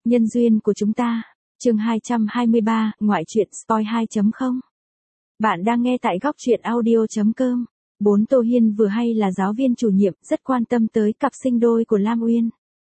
Nhân duyên của chúng ta. Chương 223, ngoại truyện spoil 2.0. Bạn đang nghe tại góc truyện audio.com. Tô Hiên vừa hay là giáo viên chủ nhiệm, rất quan tâm tới cặp sinh đôi của Lam Uyên.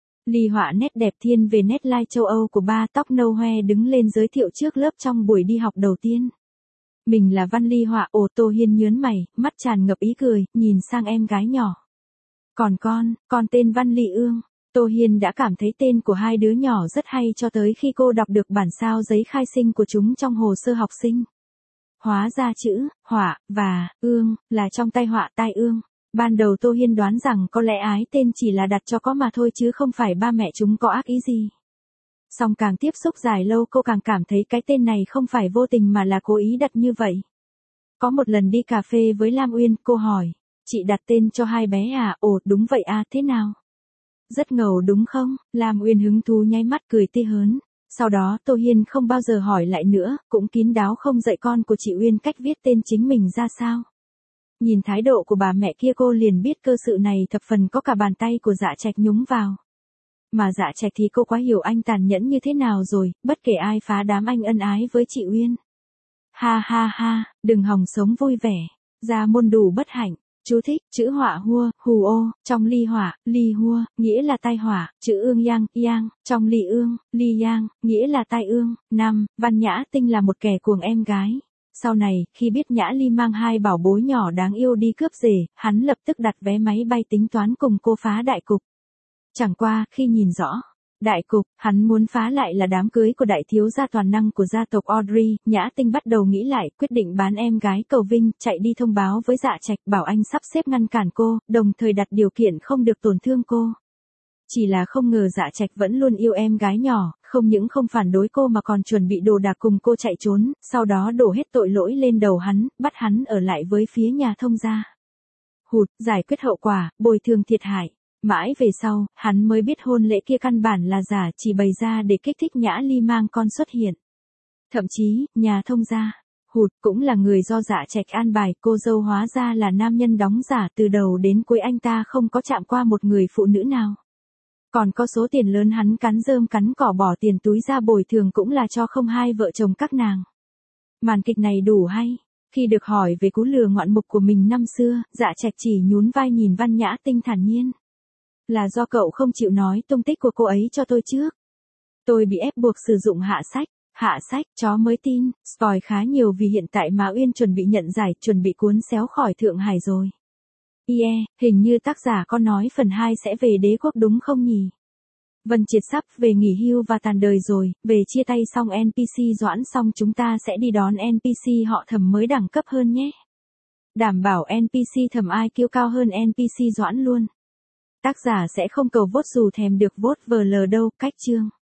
Ly họa nét đẹp thiên về nét lai châu Âu của ba tóc nâu hoe đứng lên giới thiệu trước lớp trong buổi đi học đầu tiên. Mình là Văn Ly họa. Tô Hiên nhớn mày, mắt tràn ngập ý cười, nhìn sang em gái nhỏ. Còn con tên Văn Ly Ương. Tô Hiên đã cảm thấy tên của hai đứa nhỏ rất hay cho tới khi cô đọc được bản sao giấy khai sinh của chúng trong hồ sơ học sinh. Hóa ra chữ họa và ương là trong tay họa tai ương. Ban đầu Tô Hiên đoán rằng có lẽ ái tên chỉ là đặt cho có mà thôi chứ không phải ba mẹ chúng có ác ý gì. Song càng tiếp xúc dài lâu cô càng cảm thấy cái tên này không phải vô tình mà là cố ý đặt như vậy. Có một lần đi cà phê với Lam Uyên, cô hỏi, chị đặt tên cho hai bé à? Đúng vậy à, thế nào? Rất ngầu đúng không? Lam Uyên hứng thú nháy mắt cười tê hớn. Sau đó Tô Hiên không bao giờ hỏi lại nữa, cũng kín đáo không dạy con của chị Uyên cách viết tên chính mình ra sao. Nhìn thái độ của bà mẹ kia cô liền biết cơ sự này thập phần có cả bàn tay của Dạ Trạch nhúng vào. Mà Dạ Trạch thì cô quá hiểu anh tàn nhẫn như thế nào rồi, bất kể ai phá đám anh ân ái với chị Uyên. Ha ha ha, đừng hòng sống vui vẻ, ra môn đủ bất hạnh. Chú thích, chữ họa hua, hù ô, trong ly họa, ly hua, nghĩa là tai họa, chữ ương yang, trong ly ương, ly yang, nghĩa là tai ương. 5. Văn Nhã Tinh là một kẻ cuồng em gái. Sau này, khi biết Nhã Ly mang hai bảo bối nhỏ đáng yêu đi cướp rể, hắn lập tức đặt vé máy bay tính toán cùng cô phá đại cục. Chẳng qua, khi nhìn rõ đại cục, hắn muốn phá lại là đám cưới của đại thiếu gia toàn năng của gia tộc Audrey. Nhã Tinh bắt đầu nghĩ lại, quyết định bán em gái cầu vinh, chạy đi thông báo với Dạ Trạch, bảo anh sắp xếp ngăn cản cô, đồng thời đặt điều kiện không được tổn thương cô. Chỉ là không ngờ Dạ Trạch vẫn luôn yêu em gái nhỏ, không những không phản đối cô mà còn chuẩn bị đồ đạc cùng cô chạy trốn, sau đó đổ hết tội lỗi lên đầu hắn, bắt hắn ở lại với phía nhà thông gia. Giải quyết hậu quả, bồi thường thiệt hại. Mãi về sau, hắn mới biết hôn lễ kia căn bản là giả, chỉ bày ra để kích thích Nhã Ly mang con xuất hiện. Thậm chí, nhà thông gia, cũng là người do Dạ Trạch an bài, cô dâu hóa ra là nam nhân đóng giả, từ đầu đến cuối anh ta không có chạm qua một người phụ nữ nào. Còn có số tiền lớn hắn cắn rơm cắn cỏ bỏ tiền túi ra bồi thường cũng là cho không hai vợ chồng các nàng. Màn kịch này đủ hay. Khi được hỏi về cú lừa ngoạn mục của mình năm xưa, Dạ Trạch chỉ nhún vai nhìn Văn Nhã Tinh thản nhiên. Là do cậu không chịu nói tung tích của cô ấy cho tôi trước. Tôi bị ép buộc sử dụng hạ sách, chó mới tin, spoil khá nhiều vì hiện tại Mã Uyên chuẩn bị nhận giải, chuẩn bị cuốn xéo khỏi Thượng Hải rồi. Hình như tác giả có nói phần 2 sẽ về đế quốc đúng không nhỉ? Vân Triệt sắp về nghỉ hưu và tàn đời rồi, về chia tay xong NPC Doãn xong chúng ta sẽ đi đón NPC họ Thẩm mới đẳng cấp hơn nhé. Đảm bảo NPC Thẩm ai kiêu cao hơn NPC Doãn luôn. Tác giả sẽ không cầu vote dù thèm được vote VL đâu, cách chương.